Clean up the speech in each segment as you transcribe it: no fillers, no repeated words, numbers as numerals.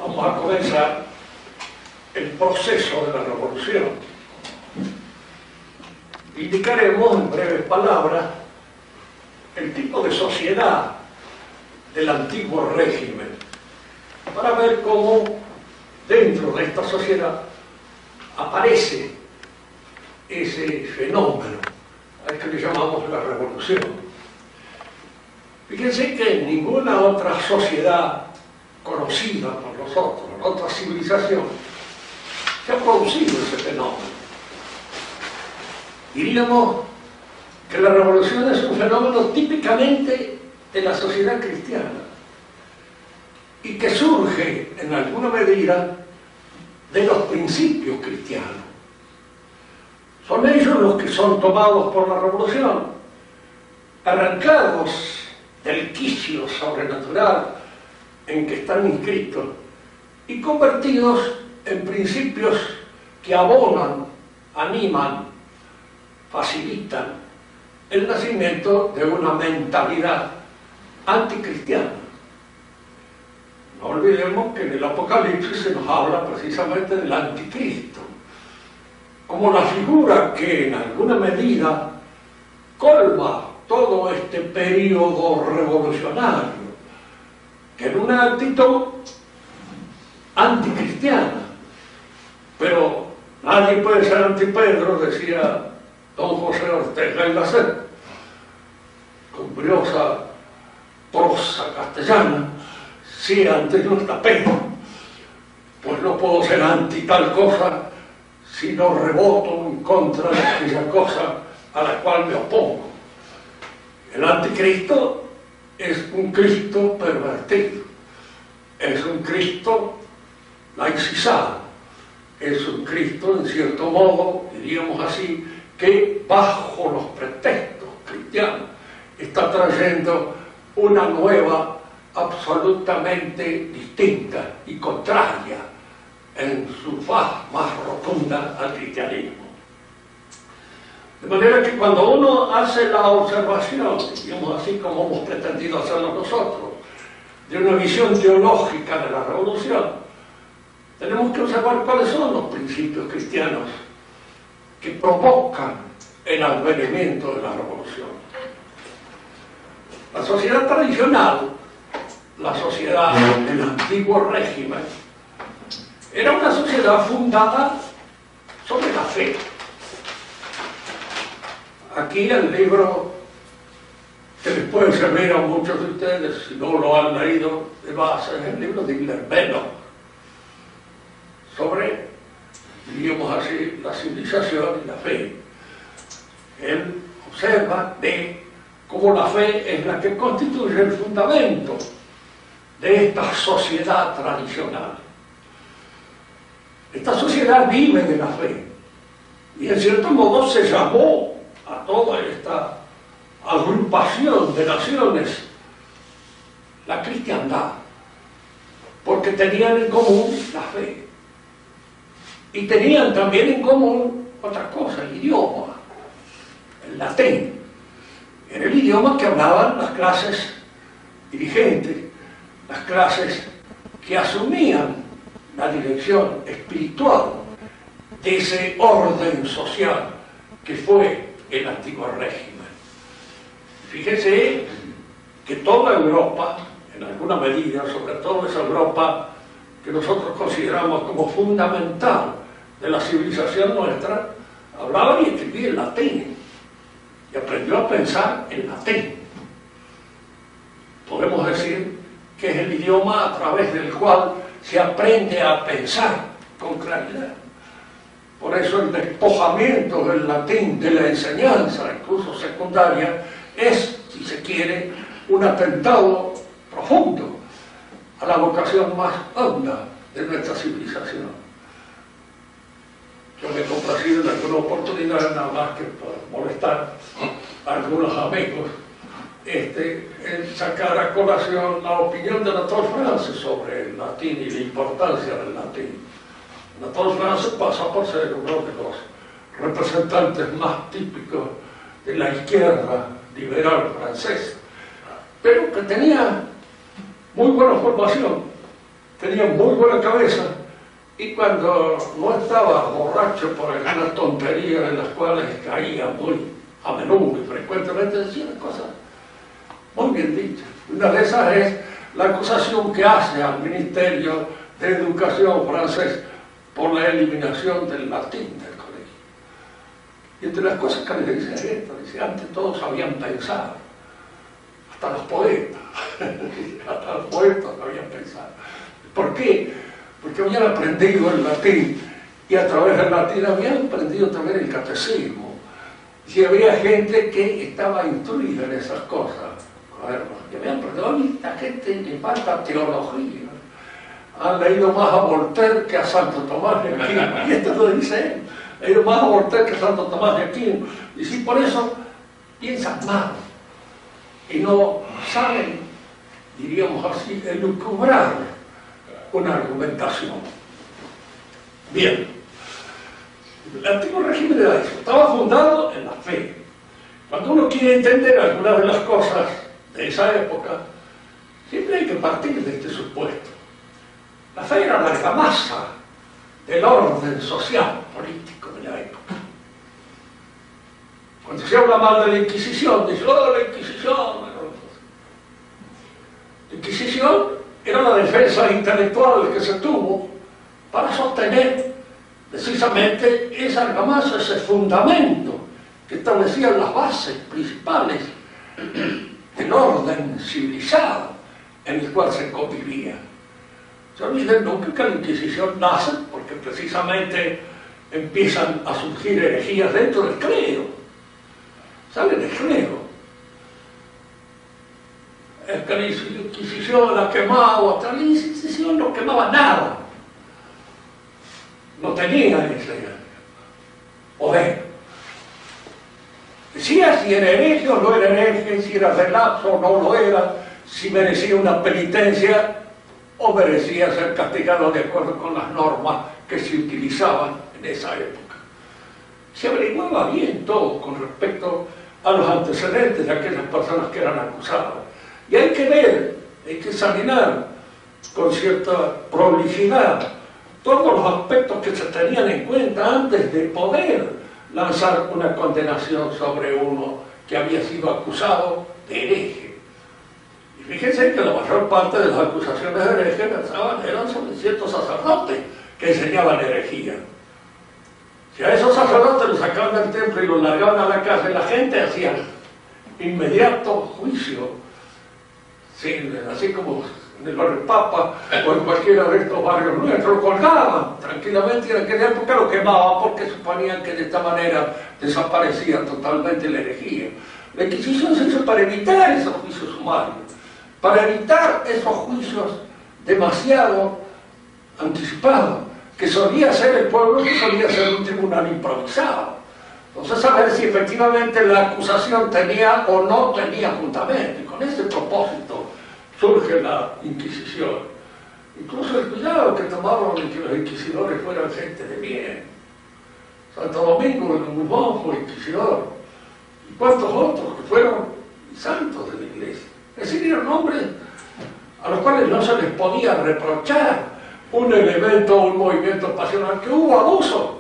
Vamos a comenzar el proceso de la revolución. Indicaremos en breves palabras el tipo de sociedad del antiguo régimen, para ver cómo dentro de esta sociedad aparece ese fenómeno al que le llamamos la revolución. Fíjense que en ninguna otra sociedad conocida por nosotros, en otra civilización, se ha producido ese fenómeno. Diríamos que la revolución es un fenómeno típicamente de la sociedad cristiana y que surge en alguna medida de los principios cristianos. Son ellos los que son tomados por la revolución, arrancados del quicio sobrenatural en que están inscritos y convertidos en principios que abonan, animan, facilitan el nacimiento de una mentalidad anticristiana. No olvidemos que en el Apocalipsis se nos habla precisamente del anticristo, como la figura que en alguna medida colma todo este periodo revolucionario, que en una actitud anticristiana. Pero nadie puede ser anti-Pedro, decía don José Ortega y Gasset, con briosa prosa castellana. Si antes no está Pedro, pues no puedo ser anti tal cosa si no reboto en contra de aquella cosa a la cual me opongo. El anticristo es un Cristo pervertido, es un Cristo laicizado, es un Cristo, en cierto modo, diríamos así, que bajo los pretextos cristianos está trayendo una nueva, absolutamente distinta y contraria en su faz más rotunda al cristianismo. De manera que cuando uno hace la observación, digamos así como hemos pretendido hacerlo nosotros, de una visión teológica de la revolución, tenemos que observar cuáles son los principios cristianos que provocan el advenimiento de la revolución. La sociedad tradicional, la sociedad del antiguo régimen, era una sociedad fundada sobre la fe. Aquí el libro que les puede servir a muchos de ustedes, si no lo han leído de base, es el libro de Ibler-Belloc, sobre, diríamos así, la civilización y la fe. Él observa, ve cómo la fe es la que constituye el fundamento de esta sociedad tradicional. Esta sociedad vive de la fe y en cierto modo se llamó a toda esta agrupación de naciones la cristiandad, porque tenían en común la fe y tenían también en común otra cosa, el idioma, el latín. Era el idioma que hablaban las clases dirigentes, las clases que asumían la dirección espiritual de ese orden social que fue el antiguo régimen. Fíjense que toda Europa, en alguna medida, sobre todo esa Europa que nosotros consideramos como fundamental de la civilización nuestra, hablaba y escribía en latín y aprendió a pensar en latín. Podemos decir que es el idioma a través del cual se aprende a pensar con claridad. Por eso el despojamiento del latín de la enseñanza, incluso secundaria, es, si se quiere, un atentado profundo a la vocación más honda de nuestra civilización. Yo me he complacido en alguna oportunidad, nada más que para molestar a algunos amigos, en sacar a colación la opinión de Anatole France sobre el latín y la importancia del latín. Anatole France pasa por ser uno de los representantes más típicos de la izquierda liberal francesa, pero que tenía muy buena formación tenía muy buena cabeza, y cuando no estaba borracho por algunas tonterías en las cuales caía muy a menudo y frecuentemente, decía cosas muy bien dichas. Una de esas es la acusación que hace al Ministerio de Educación francés por la eliminación del latín del colegio. Y entre las cosas que le dice es esto, dice, antes todos habían pensado, hasta los poetas, hasta los poetas habían pensado. ¿Por qué? Porque habían aprendido el latín, y a través del latín habían aprendido también el catecismo. Y había gente que estaba instruida en esas cosas. Y habían aprendido, a esta gente le falta teología. Han leído más a Voltaire que a Santo Tomás de Aquino. Y esto lo dice él. Ha leído más a Voltaire que a Santo Tomás de Aquino. Y si por eso piensan mal y no saben, diríamos así, elucubrar una argumentación. Bien, el antiguo régimen era eso, estaba fundado en la fe. Cuando uno quiere entender algunas de las cosas de esa época, siempre hay que partir de este supuesto. La fe era la argamasa del orden social, político de la época. Cuando se habla mal de la Inquisición, dice, oh, la Inquisición. La Inquisición era la defensa intelectual que se tuvo para sostener precisamente esa argamasa, ese fundamento que establecían las bases principales del orden civilizado en el cual se convivía. Se olviden nunca que la Inquisición nace porque precisamente empiezan a surgir herejías dentro del clero. Sale del clero. Es que la Inquisición la quemaba, la Inquisición no quemaba nada. No tenía ese poder. Decía si era hereje o no era hereje, si era relapso o no lo era, si merecía una penitencia o merecía ser castigado de acuerdo con las normas que se utilizaban en esa época. Se averiguaba bien todo con respecto a los antecedentes de aquellas personas que eran acusadas. Y hay que ver, hay que examinar con cierta prolijidad todos los aspectos que se tenían en cuenta antes de poder lanzar una condenación sobre uno que había sido acusado de hereje. Y fíjense que la mayor parte de las acusaciones de hereje eran sobre ciertos sacerdotes que enseñaban herejía. Si a esos sacerdotes los sacaban del templo y los largaban a la casa, la gente hacía inmediato juicio, así como en el barrio Papa o en cualquiera de estos barrios nuestros, lo colgaban tranquilamente, y en aquella época lo quemaban porque suponían que de esta manera desaparecía totalmente la herejía. La Inquisición se hizo para evitar esos juicios sumarios, para evitar esos juicios demasiado anticipados, que solía ser el pueblo, que solía ser un tribunal improvisado. Entonces, a ver si efectivamente la acusación tenía o no tenía fundamento, y con ese propósito surge la Inquisición. Incluso el cuidado que tomaron de que los inquisidores fueran gente de bien. Santo Domingo de Guzmán fue inquisidor, y cuántos otros que fueron santos de la Iglesia. Es decir, eran hombres a los cuales no se les podía reprochar un elemento, un movimiento pasional, que hubo abuso.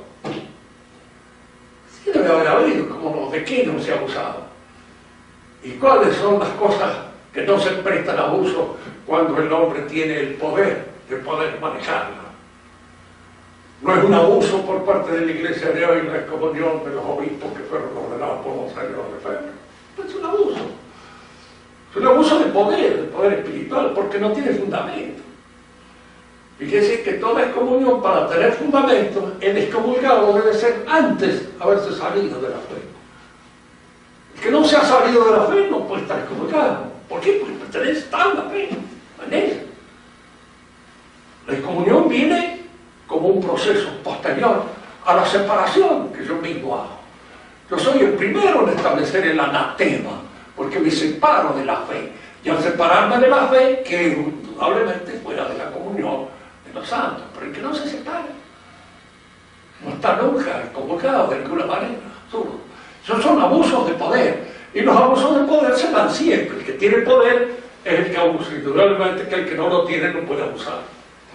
Sí debe haber habido, como no, ¿de qué no se ha abusado? ¿Y cuáles son las cosas que no se prestan a abuso cuando el hombre tiene el poder de poder manejarla? No es un abuso por parte de la Iglesia de hoy la excomunión de los obispos que fueron ordenados por los años de fe. Es un abuso. Es un abuso de poder espiritual, porque no tiene fundamento. Fíjense que toda excomunión, para tener fundamento, el excomulgado debe ser antes haberse salido de la fe. El que no se ha salido de la fe no puede estar excomulgado. ¿Por qué? Porque pertenece a la fe, en ella. La excomunión viene como un proceso posterior a la separación que yo mismo hago. Yo soy el primero en establecer el anatema, porque me separo de la fe. Y al separarme de la fe, que indudablemente fuera de la comunión de los santos, pero el que no se separa no está nunca convocado de ninguna manera. Esos son abusos de poder, y los abusos de poder se dan siempre. El que tiene poder es el que abusa, indudablemente que el que no lo tiene no puede abusar.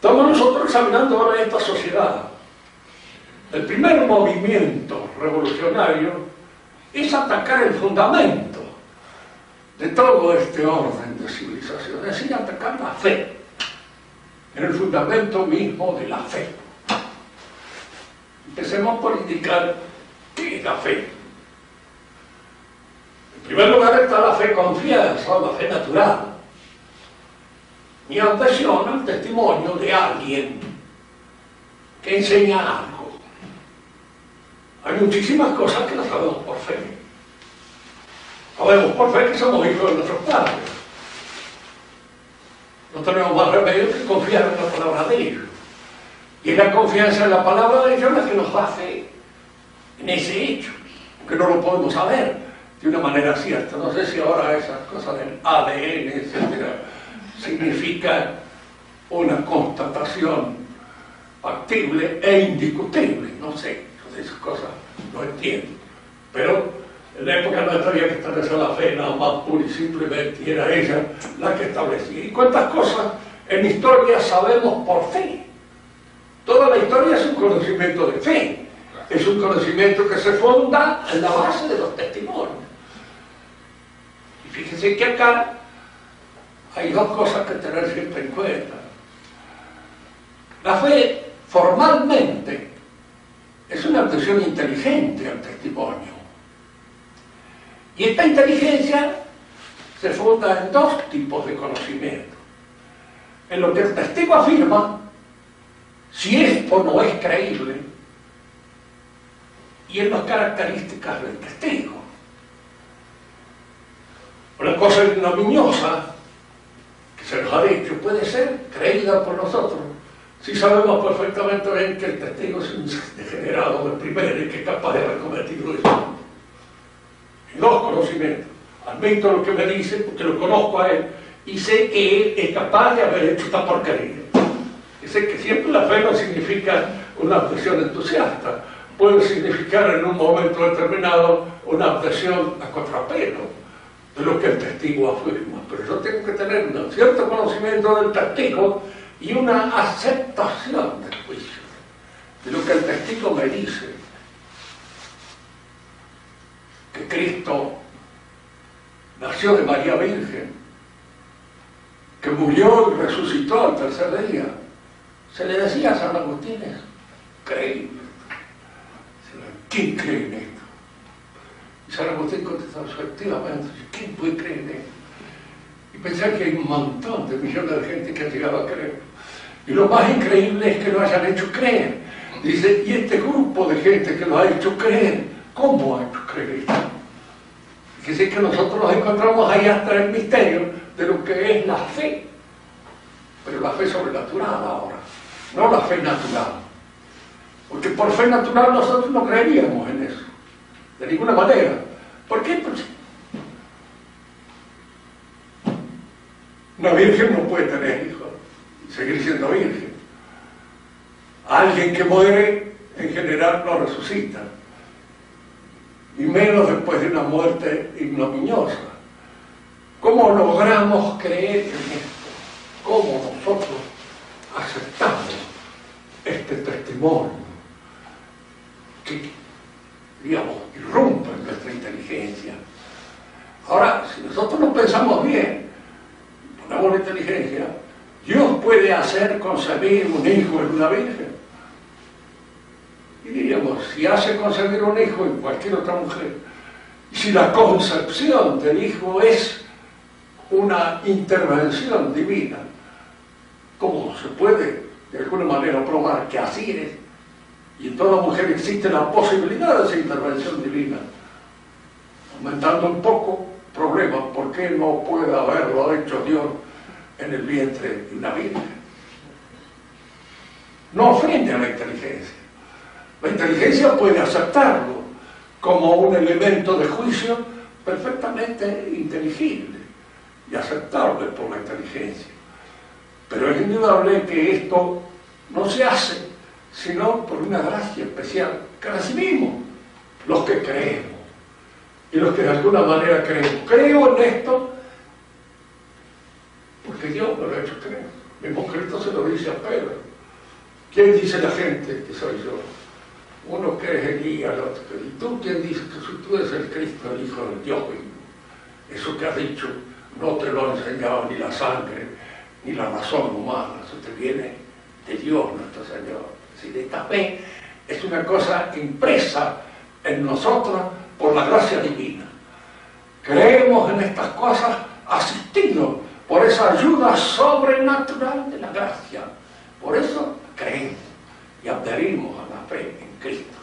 Estamos nosotros examinando ahora esta sociedad. El primer movimiento revolucionario es atacar el fundamento de todo este orden de civilización, es decir, atacar la fe, en el fundamento mismo de la fe. Empecemos por indicar qué es la fe. En primer lugar está la fe confianza, la fe natural, mi adhesión al testimonio de alguien que enseña algo. Hay muchísimas cosas que las sabemos por fe. Sabemos por fe que somos hijos de nuestros padres. No tenemos más remedio que confiar en la palabra de ellos. Y es la confianza en la palabra de ellos la que nos hace en ese hecho, aunque no lo podemos saber de una manera cierta. No sé si ahora esas cosas del ADN, etcétera, significan una constatación factible e indiscutible. No sé, esas cosas no entiendo. Pero en la época no había que establecer la fe, nada más pura y simplemente era ella la que establecía. ¿Y cuántas cosas en historia sabemos por fe? Toda la historia es un conocimiento de fe. Es un conocimiento que se funda en la base de los testimonios. Y fíjense que acá hay dos cosas que tener siempre en cuenta. La fe, formalmente, es una adhesión inteligente al testimonio. Y esta inteligencia se funda en dos tipos de conocimiento. En lo que el testigo afirma, si es o no es creíble, y en las características del testigo. Una cosa ignominiosa que se nos ha dicho puede ser creída por nosotros si sabemos perfectamente bien que el testigo es un degenerado de primera y que es capaz de haber cometido eso. Y dos conocimientos. Admito lo que me dice porque lo conozco a él y sé que él es capaz de haber hecho esta porquería. Y sé que siempre la fe no significa una adhesión entusiasta. Puede significar en un momento determinado una adhesión a contrapelo de lo que el testigo afirma. Pero yo tengo que tener un cierto conocimiento del testigo y una aceptación del juicio, de lo que el testigo me dice. Que Cristo nació de María Virgen, que murió y resucitó al tercer día. Se le decía a San Agustín, es creíble. ¿Quién cree en esto? Y San Agustín contestó, efectivamente, ¿quién puede creer en esto? Y pensar que hay un montón de millones de gente que ha llegado a creer. Y lo más increíble es que lo hayan hecho creer. Dice, y este grupo de gente que lo ha hecho creer, ¿cómo ha hecho creer esto? Fíjense que nosotros nos encontramos ahí hasta el misterio de lo que es la fe. Pero la fe sobrenatural ahora, no la fe natural. Porque por fe natural nosotros no creeríamos en eso, de ninguna manera. ¿Por qué? Pues una virgen no puede tener hijos y seguir siendo virgen. Alguien que muere, en general, no resucita. Y menos después de una muerte ignominiosa. ¿Cómo logramos creer en esto? ¿Cómo nosotros aceptamos este testimonio que, digamos, irrumpe en nuestra inteligencia? Ahora, si nosotros no pensamos bien, ponemos la inteligencia, Dios puede hacer concebir un hijo en una virgen. Y diríamos, si hace concebir un hijo en cualquier otra mujer, y si la concepción del hijo es una intervención divina, ¿cómo se puede de alguna manera probar que así es? Y en toda mujer existe la posibilidad de esa intervención divina. Aumentando un poco problema, ¿por qué no puede haberlo hecho Dios en el vientre de una virgen? No ofende a la inteligencia. La inteligencia puede aceptarlo como un elemento de juicio perfectamente inteligible y aceptable por la inteligencia. Pero es indudable que esto no se hace sino por una gracia especial que recibimos los que creemos y los que de alguna manera creemos. Creo en esto porque Dios me lo ha hecho creer. Mismo Cristo se lo dice a Pedro. ¿Quién dice la gente que soy yo? Uno que es Elías, el otro que... ¿Y tú quién dices que tú eres el Cristo, el Hijo del Dios vivo? Eso que has dicho no te lo ha enseñado ni la sangre, ni la razón humana. Eso te viene de Dios nuestro Señor. Es decir, esta fe es una cosa impresa en nosotros por la gracia divina. Creemos en estas cosas asistidos por esa ayuda sobrenatural de la gracia. Por eso creemos y adherimos a la fe en Cristo.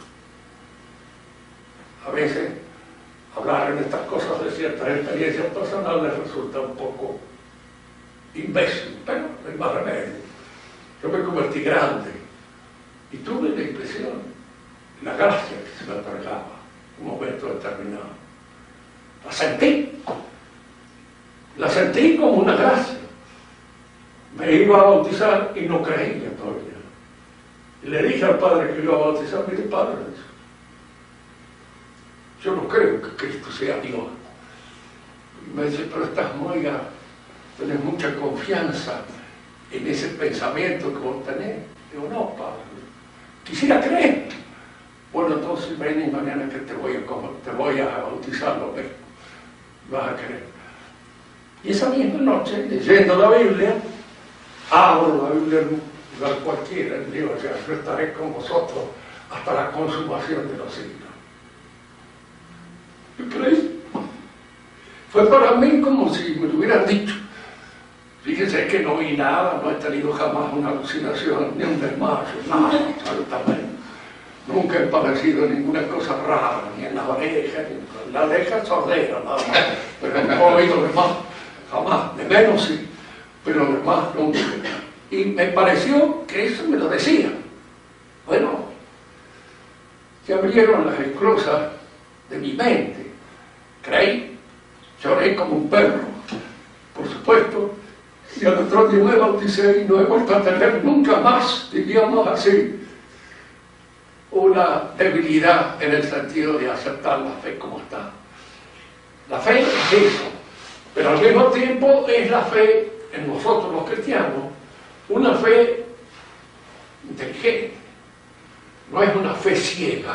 A veces hablar en estas cosas de ciertas experiencias personales resulta un poco imbécil, pero no hay más remedio. Yo me convertí grande y tuve la impresión, la gracia que se me otorgaba en un momento determinado. La sentí como una gracia. Me iba a bautizar y no creía todavía. Y le dije al padre que iba a bautizar, mire padre, yo no creo que Cristo sea Dios. Y me dice, pero estás muy, tenés mucha confianza en ese pensamiento que vos tenés. Digo, no, padre, quisiera creer. Bueno, entonces ven y mañana que te voy a bautizar, lo ves, vas a creer. Y esa misma noche, leyendo la Biblia, abro la Biblia en un lugar cualquiera, y digo, ya, yo estaré con vosotros hasta la consumación de los siglos. ¿Y creí? Fue para mí como si me lo hubieran dicho. Fíjense que no vi nada, no he tenido jamás una alucinación, ni un desmayo, nada, absolutamente. Nunca he padecido ninguna cosa rara, ni en las orejas, ni en la oreja sordera, nada más. Pero en el oído de más, jamás, de menos sí, pero de más nunca. Y me pareció que eso me lo decía. Bueno, se abrieron las esclusas de mi mente. Creí, lloré como un perro, por supuesto, y al otro día me bauticé y no he vuelto a tener nunca más, diríamos así, una debilidad en el sentido de aceptar la fe como está. La fe es eso, pero al mismo tiempo es la fe en nosotros los cristianos, una fe inteligente, no es una fe ciega.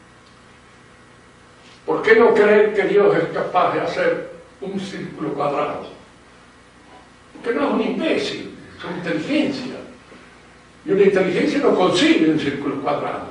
¿Por qué no creer que Dios es capaz de hacer un círculo cuadrado? Porque no es un imbécil, es una inteligencia. Y una inteligencia no concibe un círculo cuadrado.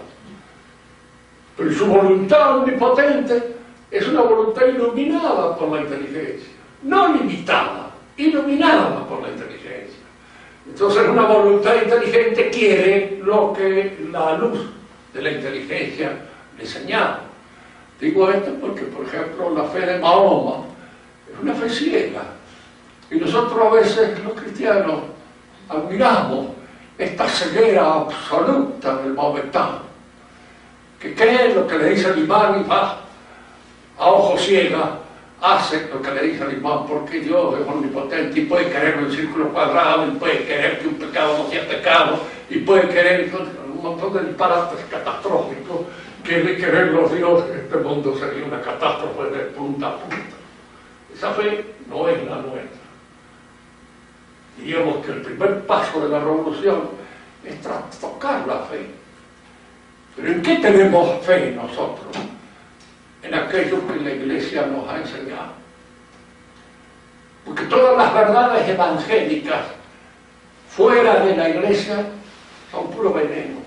Pero su voluntad omnipotente es una voluntad iluminada por la inteligencia. No limitada, iluminada por la inteligencia. Entonces una voluntad inteligente quiere lo que la luz de la inteligencia le señala. Digo esto porque, por ejemplo, la fe de Mahoma es una fe ciega. Y nosotros a veces, los cristianos, admiramos esta ceguera absoluta del maometano, que cree lo que le dice el imán y va a ojo ciega, hace lo que le dice el imán, porque Dios es omnipotente y puede querer un círculo cuadrado, y puede querer que un pecado no sea pecado, y puede querer un montón de disparates catastróficos, que de querer los dioses, este mundo sería una catástrofe de punta a punta. Esa fe no es la nuestra. Diríamos que el primer paso de la revolución es trastocar la fe. ¿Pero en qué tenemos fe nosotros? En aquello que la Iglesia nos ha enseñado. Porque todas las verdades evangélicas fuera de la Iglesia son puro veneno.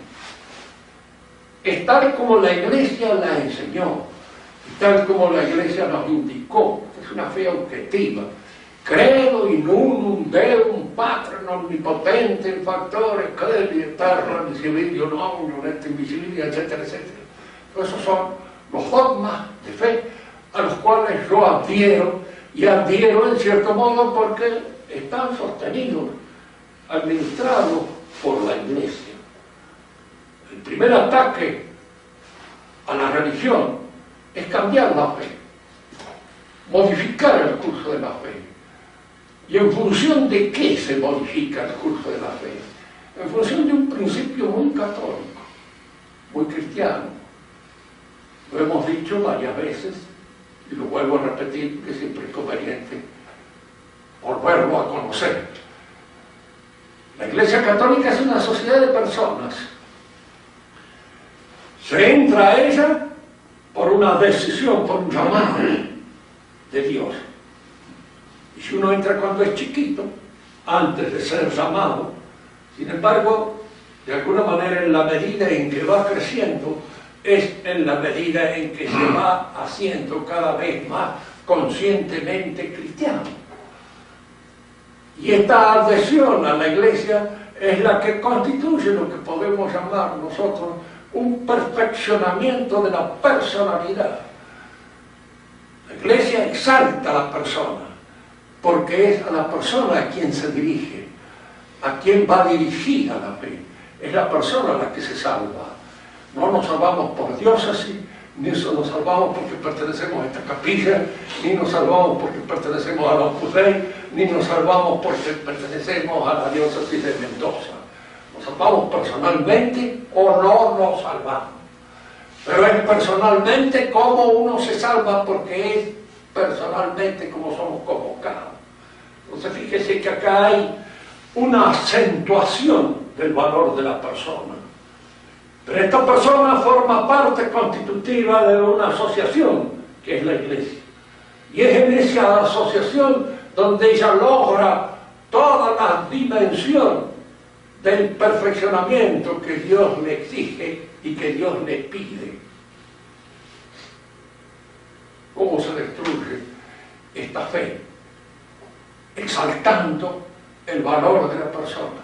Es tal como la Iglesia la enseñó, y tal como la Iglesia nos indicó. Es una fe objetiva. Credo in unum Deum Patrem omnipotente in factore celi et terra visibilio omnium et invisibilia, etcétera, etcétera. Esos son los dogmas de fe a los cuales yo adhiero, y adhiero en cierto modo porque están sostenidos, administrados por la Iglesia. El primer ataque a la religión es cambiar la fe, modificar el curso de la fe. ¿Y en función de qué se modifica el curso de la fe? En función de un principio muy católico, muy cristiano. Lo hemos dicho varias veces, y lo vuelvo a repetir, que siempre es conveniente volverlo a conocer. Iglesia Católica es una sociedad de personas. Se entra a ella por una decisión, por un llamado de Dios. Y si uno entra cuando es chiquito, antes de ser llamado, sin embargo, de alguna manera, en la medida en que va creciendo, es en la medida en que se va haciendo cada vez más conscientemente cristiano. Y esta adhesión a la Iglesia es la que constituye lo que podemos llamar nosotros un perfeccionamiento de la personalidad. La Iglesia exalta a la persona, porque es a la persona a quien se dirige, a quien va dirigida la fe. Es la persona la que se salva. No nos salvamos por diócesis, ni nos salvamos porque pertenecemos a esta capilla, ni nos salvamos porque pertenecemos a la Opus Dei, ni nos salvamos porque pertenecemos a la diócesis de Mendoza. Nos salvamos personalmente o no nos salvamos. Pero es personalmente como uno se salva, porque es personalmente como somos convocados. Entonces fíjese que acá hay una acentuación del valor de la persona. Pero esta persona forma parte constitutiva de una asociación, que es la Iglesia. Y es en esa asociación donde ella logra toda la dimensión del perfeccionamiento que Dios le exige y que Dios le pide. ¿Cómo se destruye esta fe? Exaltando el valor de la persona.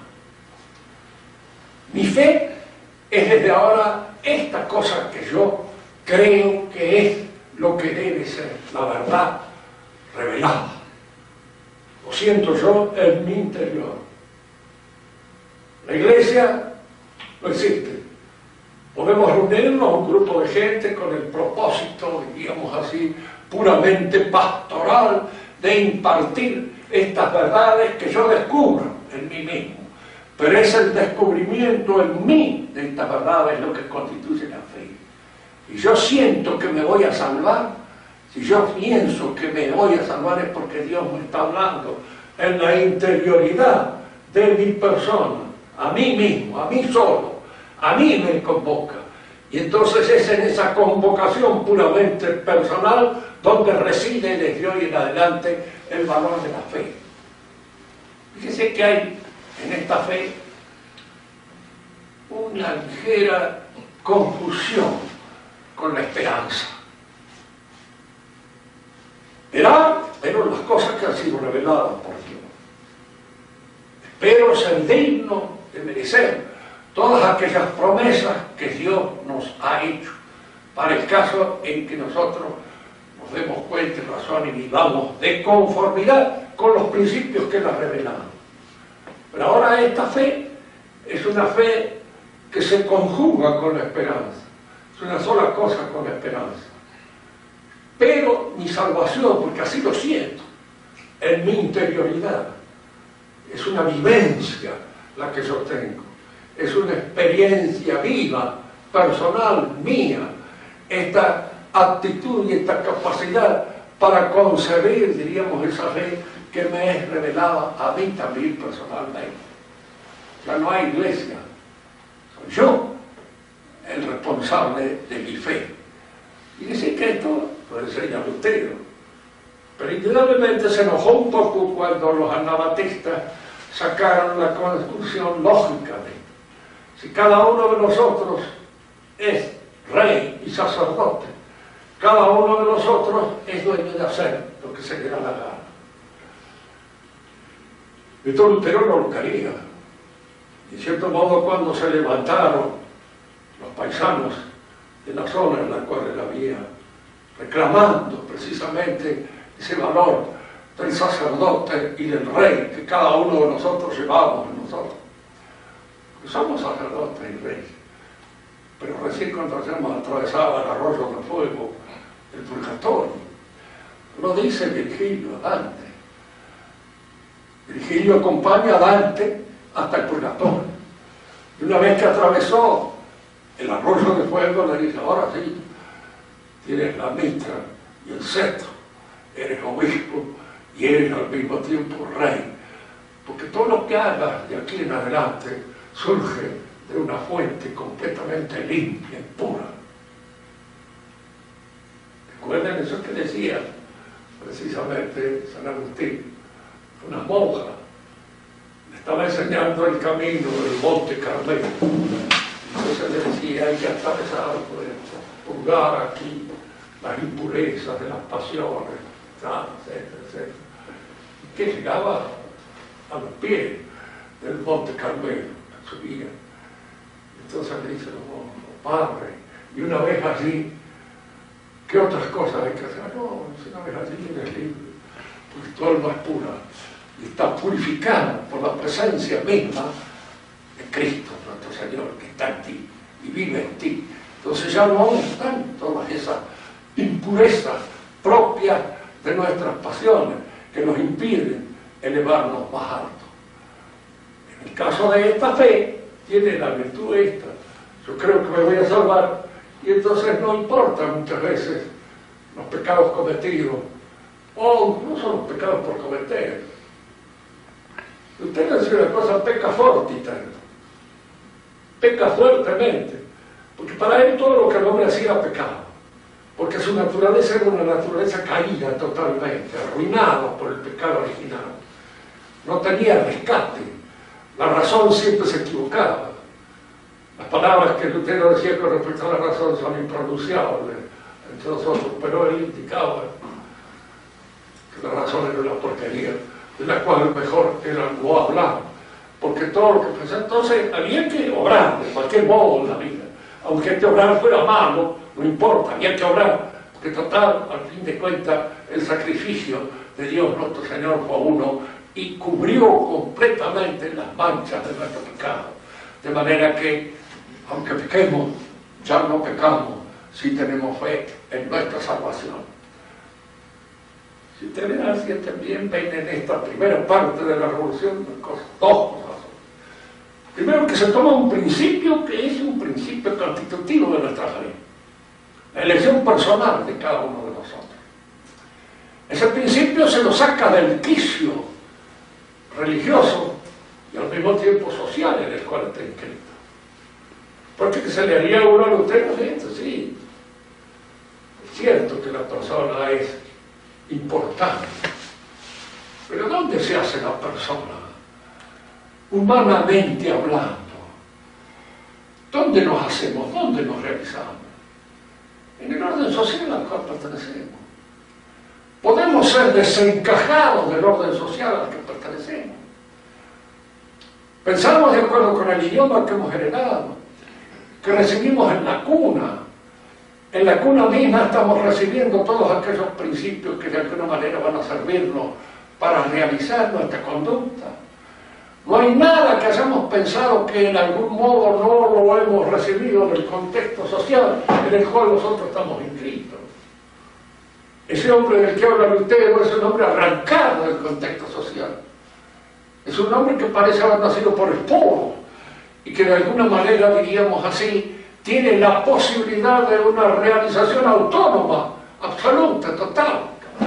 Mi fe es desde ahora esta cosa que yo creo que es lo que debe ser la verdad revelada. Lo siento yo en mi interior. La Iglesia no existe. Podemos reunirnos un grupo de gente con el propósito, digamos así, puramente pastoral, de impartir estas verdades que yo descubro en mí mismo. Pero es el descubrimiento en mí de estas verdades lo que constituye la fe. Y yo siento que me voy a salvar. Si yo pienso que me voy a salvar, es porque Dios me está hablando en la interioridad de mi persona, a mí mismo, a mí solo, a mí me convoca. Y entonces es en esa convocación puramente personal donde reside desde hoy en adelante el valor de la fe. Fíjese que hay en esta fe una ligera confusión con la esperanza. Esperar, pero las cosas que han sido reveladas por Dios. Espero ser digno de merecer todas aquellas promesas que Dios nos ha hecho, para el caso en que nosotros nos demos cuenta y razón y vivamos de conformidad con los principios que Él ha revelado. Pero ahora esta fe es una fe que se conjuga con la esperanza. Es una sola cosa con la esperanza. Pero mi salvación, porque así lo siento, en mi interioridad, es una vivencia la que yo tengo. Es una experiencia viva, personal, mía, esta actitud y esta capacidad para concebir, diríamos, esa fe que me es revelada a mí también personalmente. Ya no hay iglesia, soy yo el responsable de mi fe. Y dice que esto lo enseña Lutero, pero indudablemente se enojó un poco cuando los anabatistas sacaron la conclusión lógica de esto. Si cada uno de nosotros es rey y sacerdote, cada uno de nosotros es dueño de hacer lo que se le da la gana. Esto Lutero no lo quería. En cierto modo, cuando se levantaron los paisanos de la zona en la cual él había, reclamando precisamente ese valor del sacerdote y del rey que cada uno de nosotros llevamos en nosotros. Porque somos sacerdotes y reyes. Pero recién cuando hayamos atravesado el arroyo de fuego, el purgatorio, lo dice Virgilio a Dante. Virgilio acompaña a Dante hasta el purgatorio. Y una vez que atravesó el arroyo de fuego, le dice: ahora sí, tienes la mitra y el cetro, eres obispo y eres al mismo tiempo rey. Porque todo lo lo que hagas de aquí en adelante surge de una fuente completamente limpia y pura. ¿Recuerdan eso que decía precisamente San Agustín? Una monja le estaba enseñando el camino del Monte Carmelo. Entonces le decía, hay que atravesar, pues, purgar aquí las impurezas de las pasiones, etcétera, etcétera. Y que llegaba a los pies del Monte Carmelo, subía. Entonces le dice, no, padre, y una vez allí, ¿qué otras cosas hay que hacer? No, una vez allí eres libre, porque tu alma es pura y está purificada por la presencia misma de Cristo, nuestro Señor, que está en ti y vive en ti. Entonces ya no están todas esas impurezas propias de nuestras pasiones que nos impiden elevarnos más alto. En el caso de esta fe, tiene la virtud esta: yo creo que me voy a salvar, y entonces no importa muchas veces los pecados cometidos, o incluso los pecados por cometer. Usted dice una cosa, peca fortiter, peca fuertemente, porque para él todo lo que el hombre hacía era pecado, porque su naturaleza era una naturaleza caída totalmente, arruinada por el pecado original. No tenía rescate, la razón siempre se equivocaba. Las palabras que Lutero decía con respecto a la razón son impronunciables entre nosotros, pero él indicaba que la razón era una porquería, de la cual mejor era no hablar, porque todo lo que pensaba, entonces había que obrar de cualquier modo en la vida, aunque este obrar fuera malo, no importa, había que obrar, porque total, al fin de cuentas, el sacrificio de Dios nuestro Señor fue uno y cubrió completamente las manchas de nuestro pecado, de manera que, aunque pequemos, ya no pecamos si tenemos fe en nuestra salvación. Si ustedes así también ven en esta primera parte de la revolución dos cosas. Primero, que se toma un principio que es un principio constitutivo de nuestra fe, la elección personal de cada uno de nosotros. Ese principio se lo saca del quicio religioso y al mismo tiempo social en el cual está inscrito. Porque se le haría uno a usted, sí, es cierto que la persona es importante, pero ¿dónde se hace la persona? Humanamente hablando, ¿dónde nos hacemos? ¿Dónde nos realizamos? En el orden social al cual pertenecemos. Podemos ser desencajados del orden social al que pertenecemos. Pensamos de acuerdo con el idioma que hemos heredado, que recibimos en la cuna. En la cuna misma estamos recibiendo todos aquellos principios que de alguna manera van a servirnos para realizar nuestra conducta. No hay nada que hayamos pensado que en algún modo no lo hemos recibido en el contexto social en el cual nosotros estamos inscritos. Ese hombre del que habla Lutero es un hombre arrancado del contexto social. Es un hombre que parece haber nacido por esporo y que de alguna manera, diríamos así, tiene la posibilidad de una realización autónoma, absoluta, total.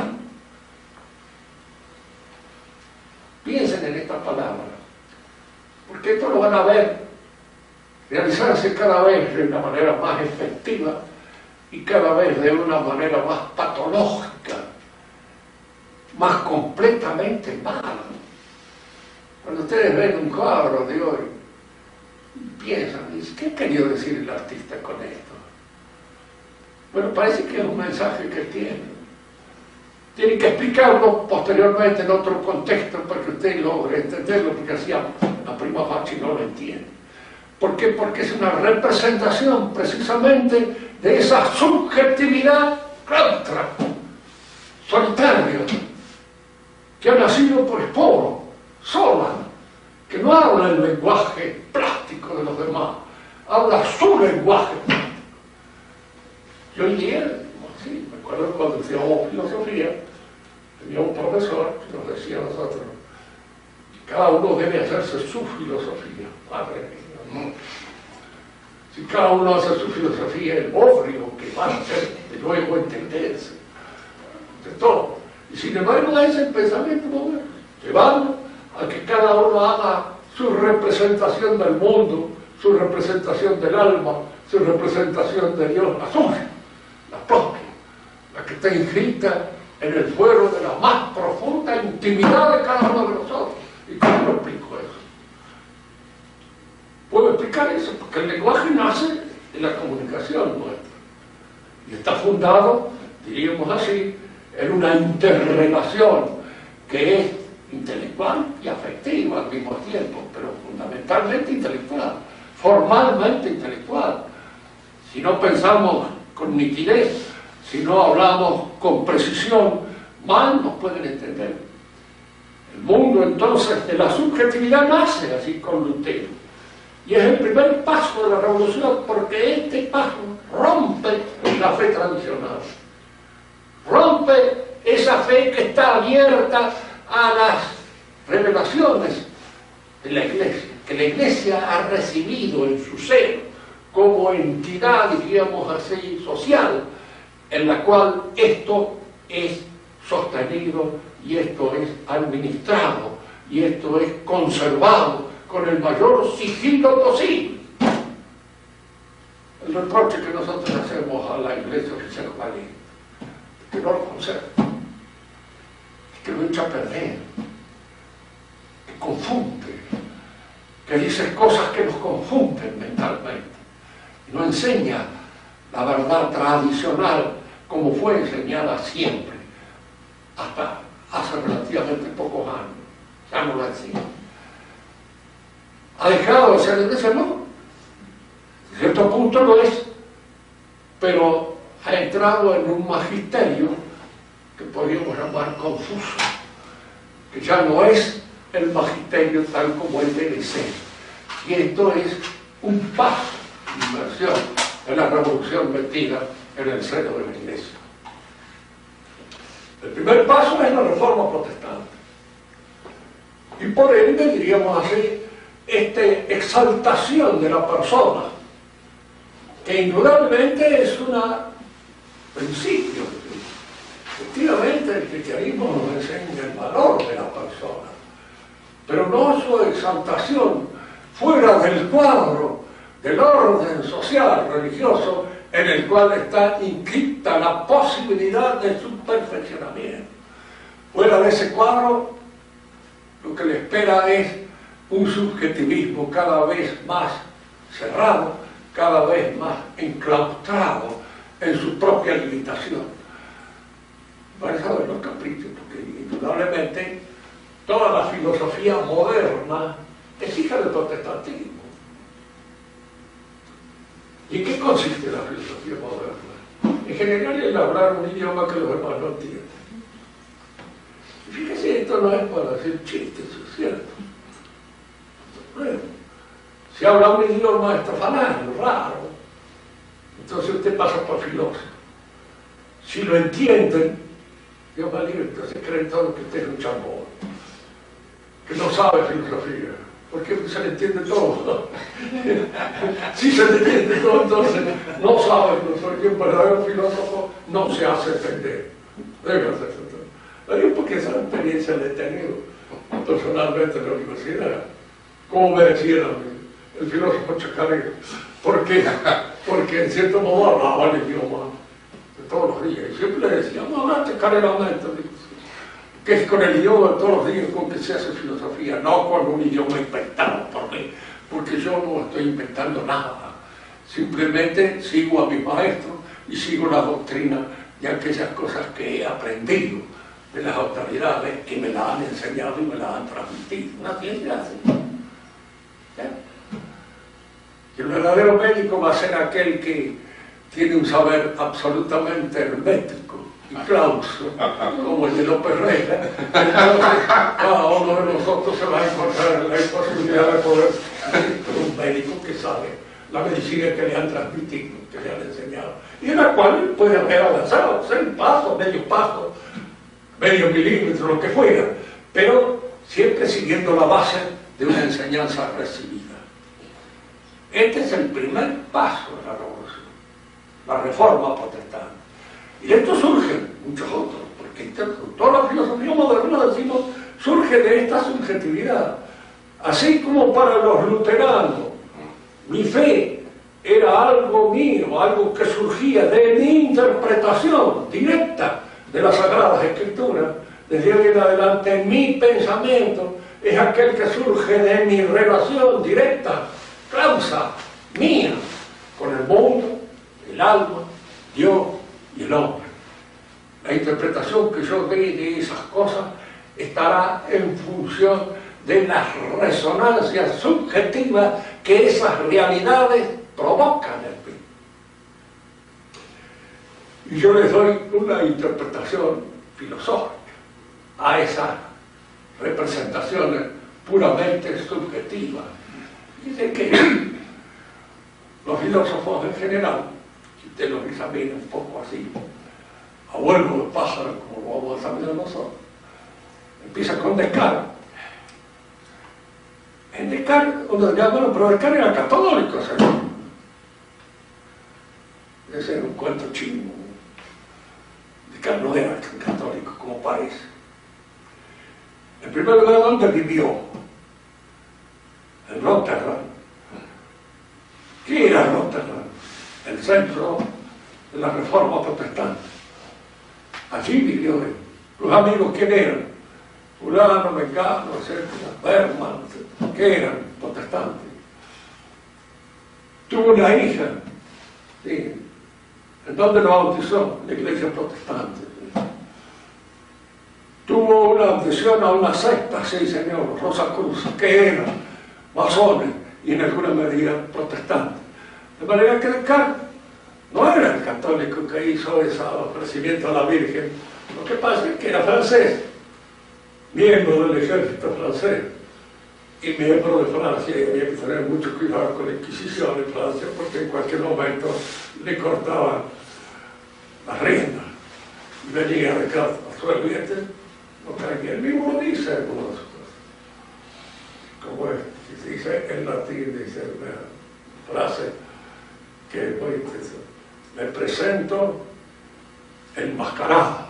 Piensen en esta palabra, porque esto lo van a ver realizarse cada vez de una manera más efectiva y cada vez de una manera más patológica, más completamente mala. Cuando ustedes ven un cuadro de hoy, piensan, ¿qué quería decir el artista con esto? Bueno, parece que es un mensaje que tiene. Tiene que explicarlo posteriormente en otro contexto para que usted logre entenderlo, porque así a prima facie no lo entiende. ¿Por qué? Porque es una representación precisamente de esa subjetividad claustra, solitaria, que ha nacido por esporo, sola, que no habla el lenguaje plástico de los demás, habla su lenguaje plástico. Yo ayer, sí, me acuerdo cuando estudiábamos filosofía, tenía un profesor que nos decía a nosotros, cada uno debe hacerse su filosofía. Madre mía, ¿no? Si cada uno hace su filosofía, el obvio que va a ser de luego entenderse de todo. Y sin embargo, ese pensamiento llevarlo a que cada uno haga su representación del mundo, su representación del alma, su representación de Dios, la suya, la propia, la que está inscrita en el fuero de la más profunda intimidad de cada uno de nosotros. ¿Y cómo lo explico eso? Puedo explicar eso, porque el lenguaje nace en la comunicación nuestra y está fundado, diríamos así, en una interrelación que es intelectual y afectiva al mismo tiempo, pero fundamentalmente intelectual, formalmente intelectual. Si no pensamos con nitidez, si no hablamos con precisión, mal nos pueden entender. El mundo entonces de la subjetividad nace así con Lutero. Y es el primer paso de la revolución, porque este paso rompe la fe tradicional. Rompe esa fe que está abierta a las revelaciones de la Iglesia, que la Iglesia ha recibido en su seno como entidad, diríamos así, social, en la cual esto es sostenido y esto es administrado y esto es conservado con el mayor sigilo posible. El reproche que nosotros hacemos a la Iglesia oficial valiente, que no lo conserva, que lo echa a perder, que confunde, que dice cosas que nos confunden mentalmente, y no enseña la verdad tradicional como fue enseñada siempre, hasta hace relativamente pocos años. Ya no la enseña. ¿Ha dejado de ser iglesia? No. En cierto punto lo es, pero ha entrado en un magisterio que podríamos llamar confuso, que ya no es el magisterio tal como él debe ser. Y esto es un paso de inversión en la revolución metida en el seno de la Iglesia. El primer paso es la reforma protestante. Y por ende, diríamos así, esta exaltación de la persona, que indudablemente es un principio. Efectivamente, el cristianismo nos enseña el valor de la persona, pero no su exaltación fuera del cuadro del orden social, religioso, en el cual está inscrita la posibilidad de su perfeccionamiento. Fuera de ese cuadro, lo que le espera es un subjetivismo cada vez más cerrado, cada vez más enclaustrado en su propia limitación. Para saber los caprichos, porque indudablemente toda la filosofía moderna es hija del protestantismo. ¿Y en qué consiste la filosofía moderna? En general es hablar un idioma que los demás no entienden. Y fíjese, esto no es para hacer chistes, es cierto. Bueno, si habla un idioma estrafalario, raro, entonces usted pasa por filósofo. Si lo entienden, Dios va libre, entonces creen todo que usted es un chambón, que no sabe filosofía, porque se le entiende todo. Si se le entiende todo, entonces no sabe filosofía. Un verdadero filósofo no se hace entender. Debe hacerse entender. Lo digo porque esa experiencia la he tenido personalmente en la universidad. Como me decían a mí, el filósofo chacarero. ¿Por qué? Porque en cierto modo hablaba el idioma de todos los días. Y siempre le decíamos, hablar chacareramente. Que es con el idioma de todos los días con que se hace filosofía, no con un idioma inventado por mí, porque yo no estoy inventando nada. Simplemente sigo a mis maestros y sigo la doctrina de aquellas cosas que he aprendido de las autoridades que me las han enseñado y me las han transmitido. Una ciencia así. Y el verdadero médico va a ser aquel que tiene un saber absolutamente hermético y clauso, como el de López Rega. Entonces, cada uno de nosotros se va a encontrar en la imposibilidad de poder ser un médico que sabe la medicina que le han transmitido, que le han enseñado, y en la cual puede haber avanzado, 6 pasos, medio milímetro, lo que fuera, pero siempre siguiendo la base de una enseñanza recibida. Este es el primer paso de la revolución, la reforma protestante. Y de esto surgen muchos otros, porque toda la filosofía moderna, decimos, surge de esta subjetividad. Así como para los luteranos, mi fe era algo mío, algo que surgía de mi interpretación directa de las Sagradas Escrituras, desde hoy en adelante mi pensamiento es aquel que surge de mi relación directa, causa mía, con el mundo, el alma, Dios y el hombre. La interpretación que yo dé de esas cosas estará en función de las resonancias subjetivas que esas realidades provocan en mí. Y yo les doy una interpretación filosófica a esas representaciones puramente subjetivas. Dice que los filósofos en general, si usted los examina un poco así, a vuelo de pájaro, como lo vamos a examinar nosotros, empieza con Descartes. En Descartes, uno diría, bueno, pero Descartes era católico, señor. Ese era un cuento chino. Descartes no era católico, como parece. En primer lugar, ¿dónde vivió? En Rotterdam. ¿Qué era Rotterdam? El centro de la Reforma protestante. Allí vivió él. Los amigos, ¿quién eran? Fulano, Mengano, etcétera, Berman, etcétera, que eran protestantes. Tuvo una hija, ¿sí? ¿En dónde lo bautizó? En la iglesia protestante. Tuvo una adhesión a una secta, sí señor, Rosa Cruz, que eran masones y en alguna medida protestantes. De manera que Descartes no era el católico que hizo ese ofrecimiento a la Virgen. Lo que pasa es que era francés, miembro del ejército francés y miembro de Francia, y había que tener mucho cuidado con la Inquisición en Francia porque en cualquier momento le cortaban las riendas y venía de casa a su ambiente, no caía. Él mismo lo dice en algunas cosas. Como es, si se dice en latín, dice una frase que es muy interesante: me presento enmascarado.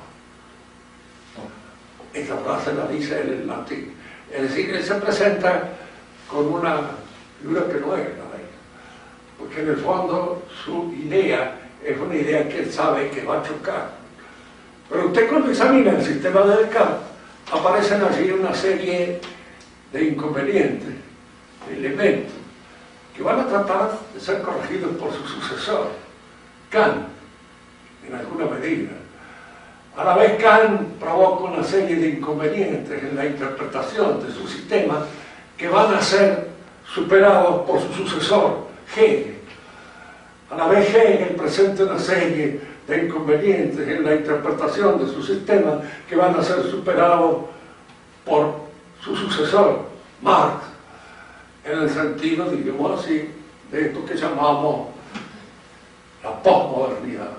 Esta frase la dice él en latín. Es decir, él se presenta con una figura que no es la de él. Porque en el fondo su idea es una idea que él sabe que va a chocar. Pero usted cuando examina el sistema de Descartes, aparecen allí una serie de inconvenientes, de elementos, que van a tratar de ser corregidos por su sucesor, Kant, en alguna medida. A la vez Kant provoca una serie de inconvenientes en la interpretación de su sistema que van a ser superados por su sucesor, Hegel. A la vez Hegel presenta una serie de inconvenientes en la interpretación de su sistema que van a ser superados por su sucesor, Marx, en el sentido, digamos así, de esto que llamamos la posmodernidad.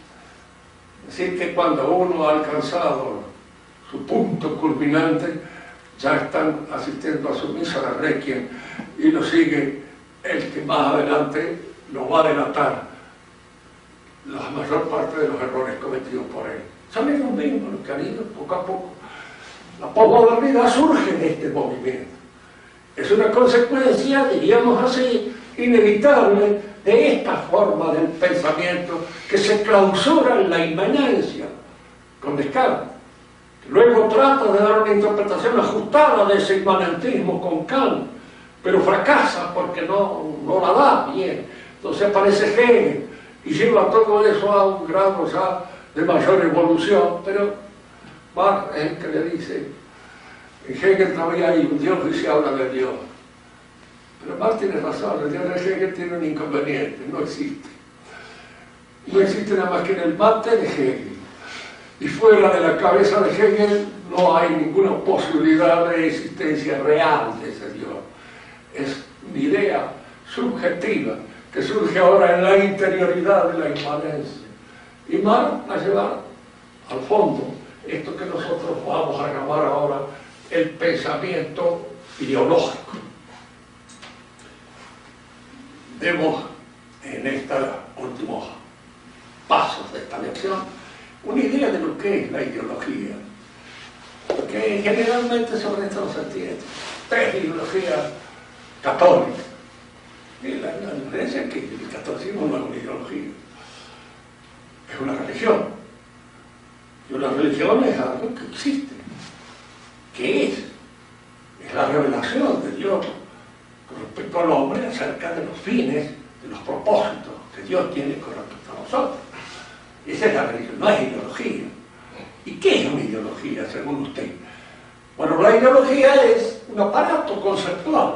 Es decir, que cuando uno ha alcanzado su punto culminante, ya están asistiendo a su misa de Requiem y lo sigue el que más adelante lo va a delatar la mayor parte de los errores cometidos por él. Son ellos mismos los que han ido poco a poco. La posmodernidad surge de este movimiento. Es una consecuencia, diríamos así, inevitable de esta forma del pensamiento que se clausura en la inmanencia con Descartes. Luego trata de dar una interpretación ajustada de ese inmanentismo con Kant, pero fracasa porque no la da bien. Entonces aparece Hegel y lleva todo eso a un grado ya de mayor evolución, pero Marx es el que le dice, en Hegel todavía hay un Dios y se habla de Dios. Pero Marx tiene razón, el Dios de Hegel tiene un inconveniente, no existe. No existe nada más que en el mate de Hegel. Y fuera de la cabeza de Hegel no hay ninguna posibilidad de existencia real de ese Dios. Es una idea subjetiva que surge ahora en la interioridad de la inmanencia. Y Marx va a llevar al fondo esto que nosotros vamos a llamar ahora el pensamiento ideológico. Vemos en estos últimos pasos de esta lección una idea de lo que es la ideología. ¿Qué porque generalmente sobre esto no se entiende. Tres ideologías católicas. Y la diferencia es que el catolicismo no es una ideología, es una religión. Y una religión es algo que existe. ¿Qué es? Es la revelación de Dios con respecto al hombre acerca de los fines, de los propósitos que Dios tiene con respecto a nosotros. Esa es la religión, no es ideología. ¿Y qué es una ideología, según usted? Bueno, la ideología es un aparato conceptual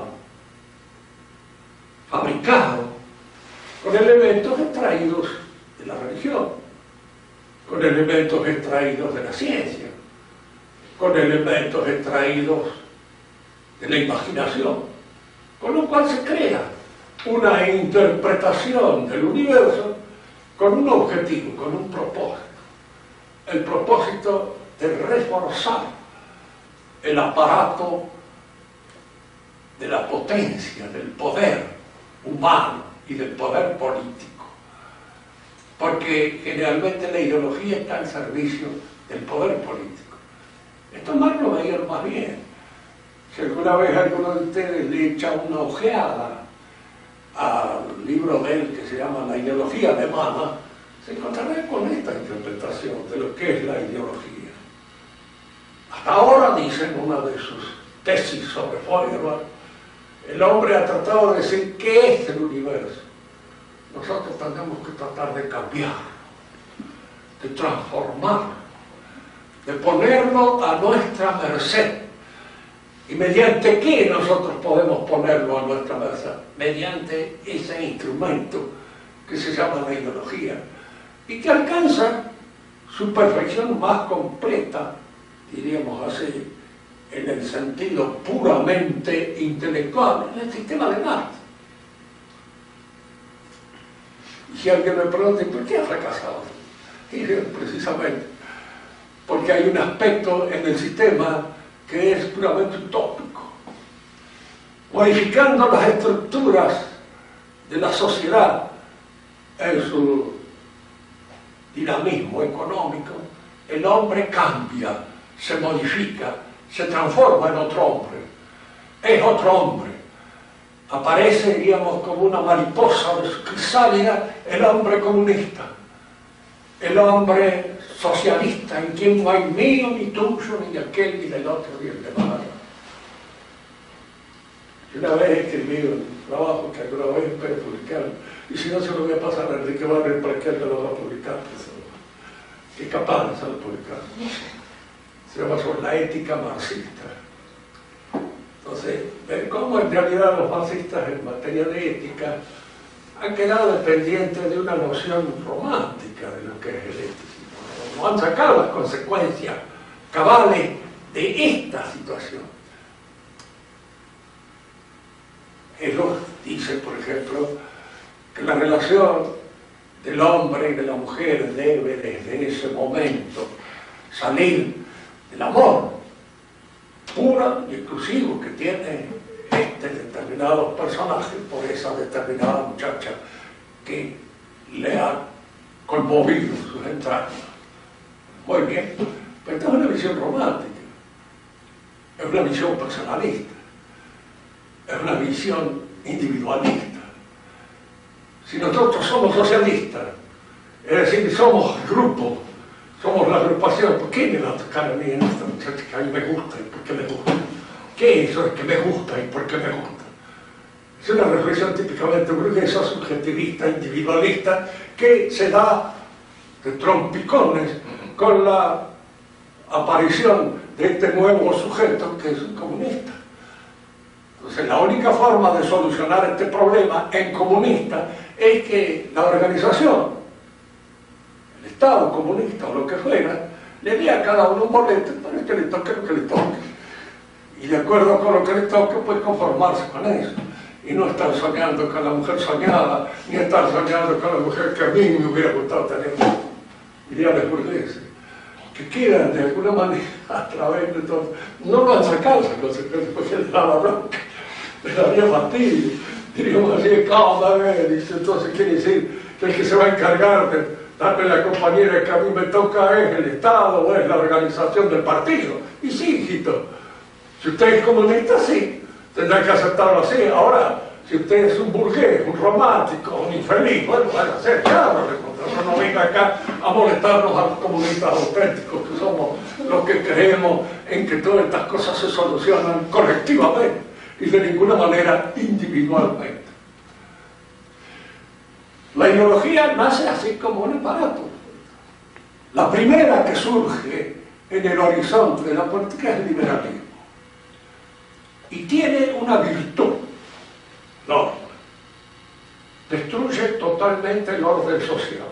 fabricado con elementos extraídos de la religión, con elementos extraídos de la ciencia, con elementos extraídos de la imaginación, con lo cual se crea una interpretación del universo con un objetivo, con un propósito. El propósito de reforzar el aparato de la potencia, del poder humano y del poder político. Porque generalmente la ideología está al servicio del poder político. Esto más lo veían más bien. Si alguna vez alguno de ustedes le echa una ojeada al libro de él que se llama La ideología alemana, se encontrará con esta interpretación de lo que es la ideología. Hasta ahora, dicen una de sus tesis sobre Feuerbach, el hombre ha tratado de decir qué es el universo. Nosotros tenemos que tratar de cambiarlo, de transformarlo, de ponerlo a nuestra merced. ¿Y mediante qué nosotros podemos ponerlo a nuestra merced? Mediante ese instrumento que se llama la ideología y que alcanza su perfección más completa, diríamos así, en el sentido puramente intelectual, en el sistema del arte. Y si alguien me pregunta, ¿por qué ha fracasado? Y precisamente porque hay un aspecto en el sistema que es puramente utópico, modificando las estructuras de la sociedad en su dinamismo económico. El hombre cambia, se modifica, se transforma en otro hombre, es otro hombre. Aparece, diríamos, como una mariposa de su crisálida el hombre comunista, el hombre socialista, en quien no hay mío, ni tuyo, ni de aquel, ni del otro, ni el demás. Yo una vez escribí un trabajo que alguna vez espero publicar, y si no se lo voy a pasar a Enrique Barrio para que él lo va a publicar, que es capaz de hacerlo publicar. Se llama sobre la ética marxista. Entonces, ver cómo en realidad los marxistas en materia de ética han quedado dependientes de una noción romántica de lo que es el eticismo. No han sacado las consecuencias cabales de esta situación. Ellos dicen, por ejemplo, que la relación del hombre y de la mujer debe desde ese momento salir del amor puro y exclusivo que tiene este determinado personaje por esa determinada muchacha que le ha conmovido sus entrañas. Muy bien, pero esta es una visión romántica, es una visión personalista, es una visión individualista. Si nosotros somos socialistas, es decir, somos grupo, somos la agrupación, ¿por qué me va a tocar a mí en esta muchacha que a mí me gusta y por qué me gusta? ¿Qué es eso de que me gusta y por qué me gusta? Es una reflexión típicamente burguesa, subjetivista, individualista, que se da de trompicones con la aparición de este nuevo sujeto que es un comunista. Entonces, la única forma de solucionar este problema en comunista es que la organización, el Estado comunista o lo que fuera, le dé a cada uno un boleto para que le toque lo que le toque. Y de acuerdo con lo que le toque, pues conformarse con eso. Y no estar soñando con la mujer soñada, ni estar soñando con la mujer que a mí me hubiera gustado tener. Ideales burgueses, que quedan de alguna manera a través de todo. No lo han sacado esas consecuencias, porque le daba bronca, le daría fastidio. Diríamos así, dice, entonces quiere decir que el que se va a encargar de darme la compañera que a mí me toca es el Estado o es la organización del partido. Y sí, hijito. Si usted es comunista, sí, tendrá que aceptarlo así. Ahora, si usted es un burgués, un romántico, un infeliz, bueno, van a ser charros, no venga acá a molestarnos a los comunistas auténticos, que somos los que creemos en que todas estas cosas se solucionan colectivamente y de ninguna manera individualmente. La ideología nace así como un aparato. La primera que surge en el horizonte de la política es el liberalismo. Y tiene una virtud, el orden. Destruye totalmente el orden social.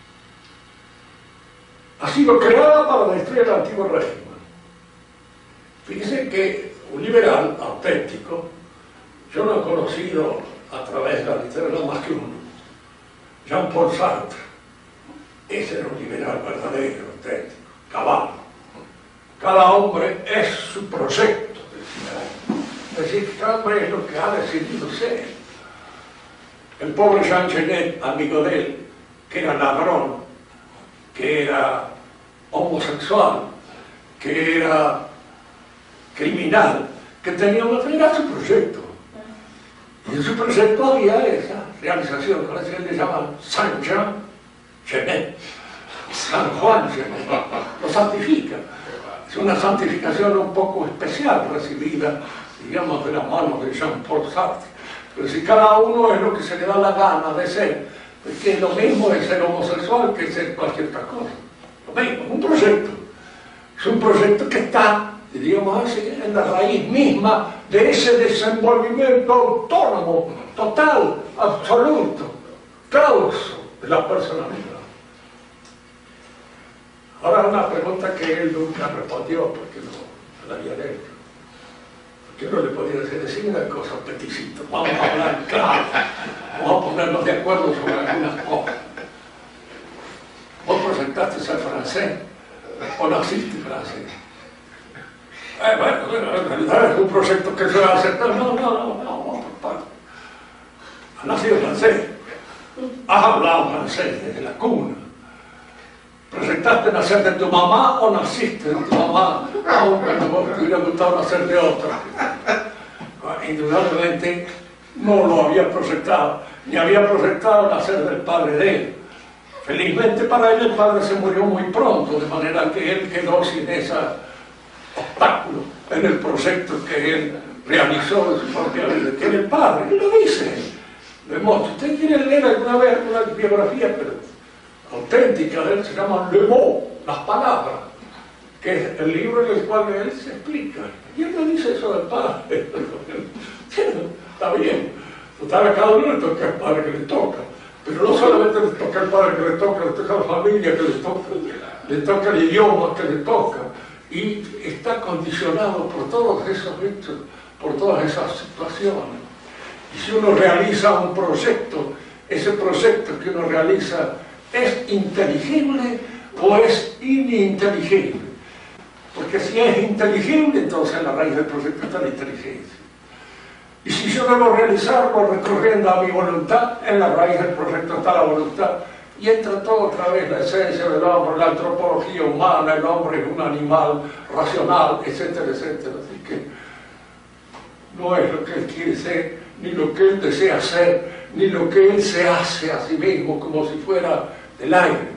Ha sido creada para destruir el antiguo régimen. Fíjense que un liberal auténtico, yo no he conocido a través de la literatura más que uno, Jean-Paul Sartre. Ese era un liberal verdadero, auténtico, cabal. Cada hombre es su proyecto, decía. Es decir, cada hombre es lo que ha decidido ser. El pobre Jean Genet, amigo de él, que era ladrón, que era homosexual, que era criminal, que tenía su proyecto. Y en su proyecto había esa realización, a veces le llaman Saint Jean Genet, San Juan Genet, lo santifica. Es una santificación un poco especial recibida, digamos, de las manos de Jean-Paul Sartre. Pero si cada uno es lo que se le da la gana de ser, porque lo mismo es ser homosexual que ser cualquier otra cosa. Lo mismo, un proyecto. Es un proyecto que está, diríamos así, en la raíz misma de ese desenvolvimiento autónomo, total, absoluto, causo de la personalidad. Ahora una pregunta que él nunca respondió porque no la había hecho. Yo no le podía decir una cosa, peticito, vamos a hablar claro, vamos a ponernos de acuerdo sobre algunas cosas. Vos presentaste al francés o naciste francés. Bueno, en realidad es un proyecto que se va a aceptar. No, papá. Has nacido francés, has hablado francés desde la cuna. ¿Presentaste nacer de tu mamá o naciste de tu mamá? Aunque no te hubiera gustado nacer de otra. Indudablemente no lo había proyectado, ni había proyectado nacer del padre de él. Felizmente para él el padre se murió muy pronto, de manera que él quedó sin ese obstáculo en el proyecto que él realizó de su propia vida, que era el padre. Él lo dice, lo hemos. Usted quiere leer alguna vez una biografía, pero auténtica de él, se llama Le Mot, las palabras, que es el libro en el cual él se explica. Y él no dice eso del padre. Está bien, total, a cada uno le toca el padre que le toca, pero no solamente le toca el padre que le toca la familia que le toca el idioma que le toca, y está condicionado por todos esos hechos, por todas esas situaciones. Y si uno realiza un proyecto, ese proyecto que uno realiza ¿es inteligible o es ininteligible? Porque si es inteligible, entonces en la raíz del proyecto está la inteligencia. Y si yo debo realizarlo recurriendo a mi voluntad, en la raíz del proyecto está la voluntad. Y entra todo otra vez la esencia del hombre, la antropología humana, el hombre es un animal racional, etcétera, etcétera. Así que no es lo que él quiere ser, ni lo que él desea ser, ni lo que él se hace a sí mismo como si fuera del aire.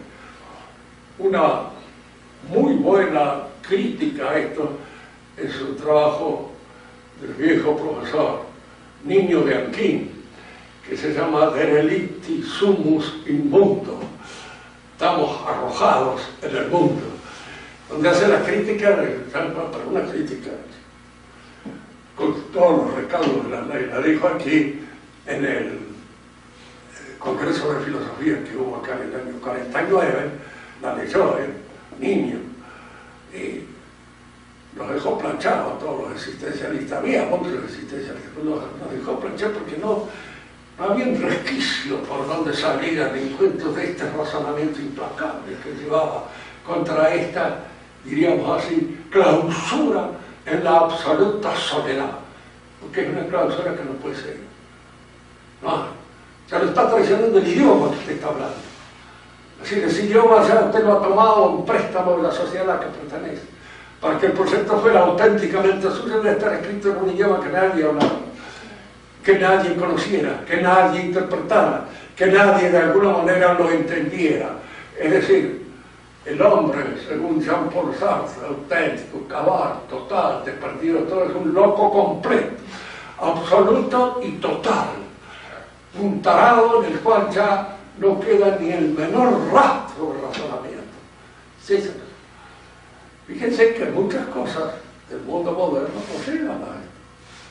Una muy buena crítica a esto es un trabajo del viejo profesor Niño de Anquín, que se llama De Relicti Sumus in Mundo. Estamos arrojados en el mundo, donde hace la crítica, para una crítica con todos los recaudos de la ley. La dijo aquí en el Congreso de Filosofía que hubo acá en el año 49, la leyó el niño y los dejó planchados a todos los existencialistas. Había muchos existencialistas, pero los dejó planchados porque no había un resquicio por donde salían encuentros de este razonamiento implacable que llevaba contra esta, diríamos así, clausura en la absoluta soledad, porque es una clausura que no puede ser. No. Ya lo está traicionando el idioma que usted está hablando. Es decir, ese idioma ya usted lo ha tomado un préstamo de la sociedad a la que pertenece. Para que el proyecto fuera auténticamente suyo, debe estar escrito en un idioma que nadie hablaba, que nadie conociera, que nadie interpretara, que nadie de alguna manera lo entendiera. Es decir, el hombre, según Jean-Paul Sartre, auténtico, cabal, total, desperdido, todo es un loco completo, absoluto y total, un tarado en el cual ya no queda ni el menor rastro de razonamiento. Sí, señor. Fíjense que muchas cosas del mundo moderno no llegan a esto.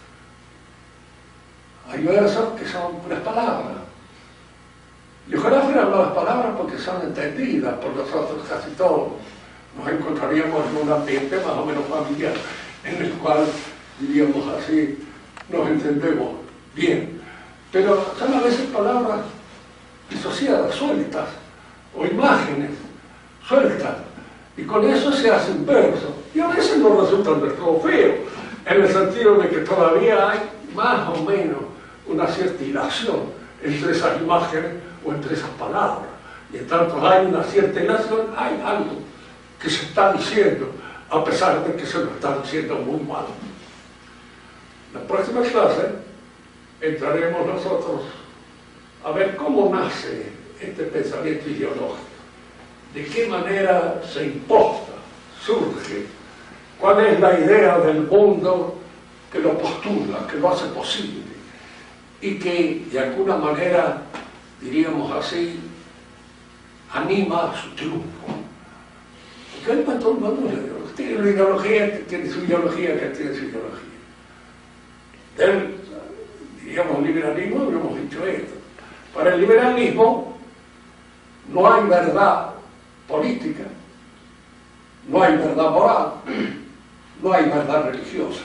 Hay versos que son puras palabras. Y ojalá fueran las palabras porque son entendidas por nosotros casi todos. Nos encontraríamos en un ambiente más o menos familiar, en el cual, diríamos así, nos entendemos bien. Pero son a veces palabras disociadas, sueltas, o imágenes sueltas, y con eso se hacen versos. Y a veces no resultan del todo feos, en el sentido de que todavía hay más o menos una cierta hilación entre esas imágenes o entre esas palabras. Y en tanto hay una cierta hilación, hay algo que se está diciendo, a pesar de que se lo está diciendo muy mal. En la próxima clase entraremos nosotros a ver cómo nace este pensamiento ideológico, de qué manera se imposta, surge, cuál es la idea del mundo que lo postula, que lo hace posible, y que de alguna manera, diríamos así, anima su triunfo. Porque además todo el mundo tiene una ideología, que tiene su ideología, que tiene su ideología. Del, diríamos, liberalismo, habríamos dicho esto. Para el liberalismo no hay verdad política, no hay verdad moral, no hay verdad religiosa.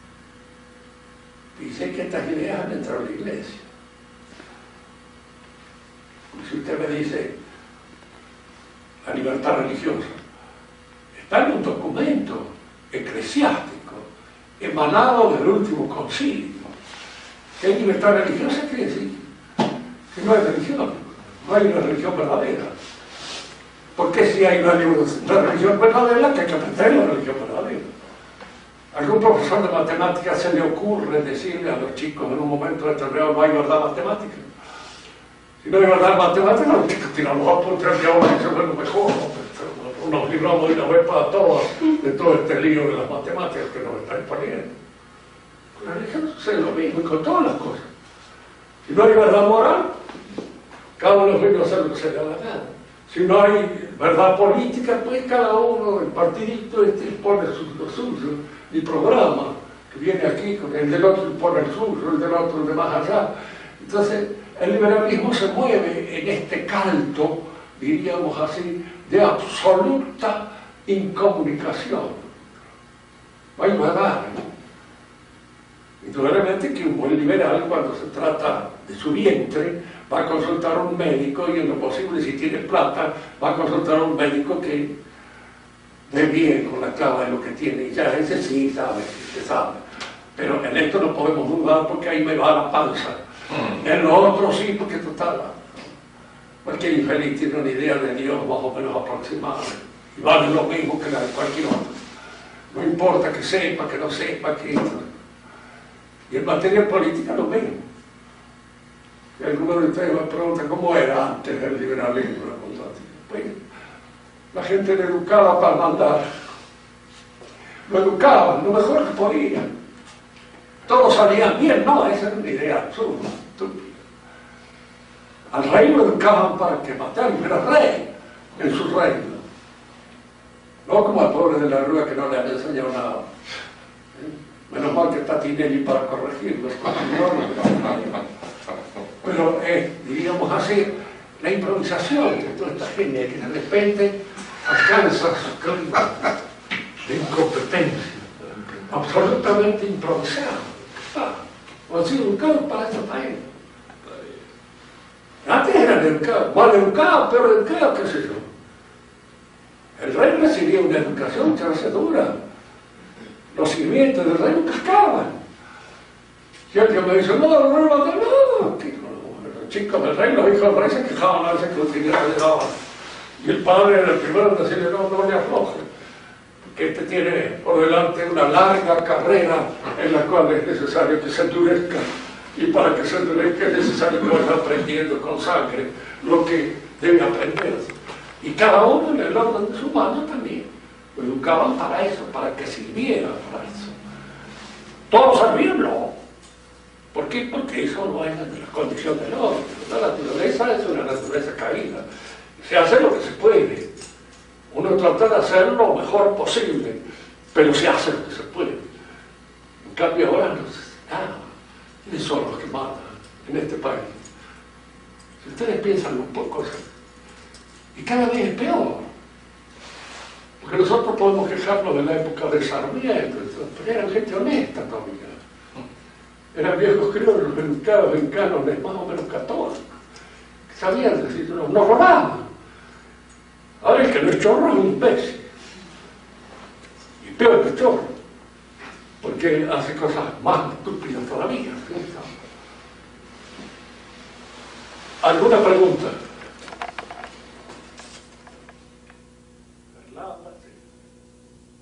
Dice que estas ideas han entrado en la iglesia. Y si usted me dice la libertad religiosa, está en un documento eclesiástico emanado del último concilio. ¿Qué hay libertad religiosa? Quiere decir que no hay religión, no hay una religión verdadera. Porque si hay una religión verdadera, que hay que aprender la religión verdadera. ¿Algún profesor de matemáticas se le ocurre decirle a los chicos en un momento determinado no hay verdad matemática? Si no hay verdad matemática, los chicos tiran los apuntes y ahora dicen, bueno, mejor, nos libramos de una vez para todas de todo este lío de las matemáticas que nos están poniendo. Con la religión sucede lo mismo y con todas las cosas. Si no hay verdad moral, cada uno viene a hacer lo que se le da la gana. Si no hay verdad política, pues cada uno, el partidito pone lo suyo, mi programa, que viene aquí, con el del otro pone el suyo, el del otro el de más allá. Entonces, el liberalismo se mueve en este caldo, diríamos así, de absoluta incomunicación. No hay verdad. Indudablemente que un buen liberal, cuando se trata de su vientre, va a consultar a un médico y en lo posible, si tiene plata, va a consultar a un médico que ve bien con la clava de lo que tiene. Y ya ese sí sabe, se sabe. Pero en esto no podemos dudar porque ahí me va la panza. En lo otro sí, porque total, cualquier infeliz tiene una idea de Dios más o menos aproximada. Y vale lo mismo que la de cualquier otro. No importa que sepa, que no sepa, que... Y en materia política lo mismo. Y algunos de ustedes me preguntan cómo era antes del liberalismo. Pues, la gente era educada para mandar. Lo educaban lo mejor que podían. Todos salían bien. No, esa era una idea absurda, estúpida. Al rey lo educaban para que matara y fuera rey en su reino. No como al pobre de la Rúa que no le han enseñado nada. Menos mal que está Tinelli para corregirlo. Pero diríamos así, la improvisación de toda esta gente que de repente alcanza su clima de incompetencia, absolutamente improvisado. O han sido educados para esta país. Antes eran educados, mal educados, peor educados, qué sé yo. El rey recibía una educación que era dura. Los sirvientes del rey no cascaban. Y el que me dice, no, el rey no, los chicos del rey, los hijos del rey se quejaban a veces que los dinero le daban. Y el padre era el primero en decirle, no, no le afloje. que este tiene por delante una larga carrera en la cual es necesario que se endurezca, y para que se endurezca es necesario que vaya aprendiendo con sangre lo que debe aprender. Y cada uno en el orden de su mano también lo educaban para eso, para que sirviera para eso. ¿Todos servían? No. ¿Por qué? Porque eso no es la condición del hombre. La naturaleza es una naturaleza caída. Se hace lo que se puede. Uno trata de hacer lo mejor posible, pero se hace lo que se puede. En cambio ahora no se hace nada. ¿Quiénes son los que mandan en este país? Si ustedes piensan un poco, y cada vez es peor. Porque nosotros podemos quejarnos de la época de Sarmiento, pero eran gente honesta todavía. Eran viejos criollos educados en cánones más o menos católicos. Sabían decir, no robaban. Ahora el que no es chorro es un imbécil. Y peor que chorro. Porque hace cosas más estúpidas todavía. ¿Alguna pregunta?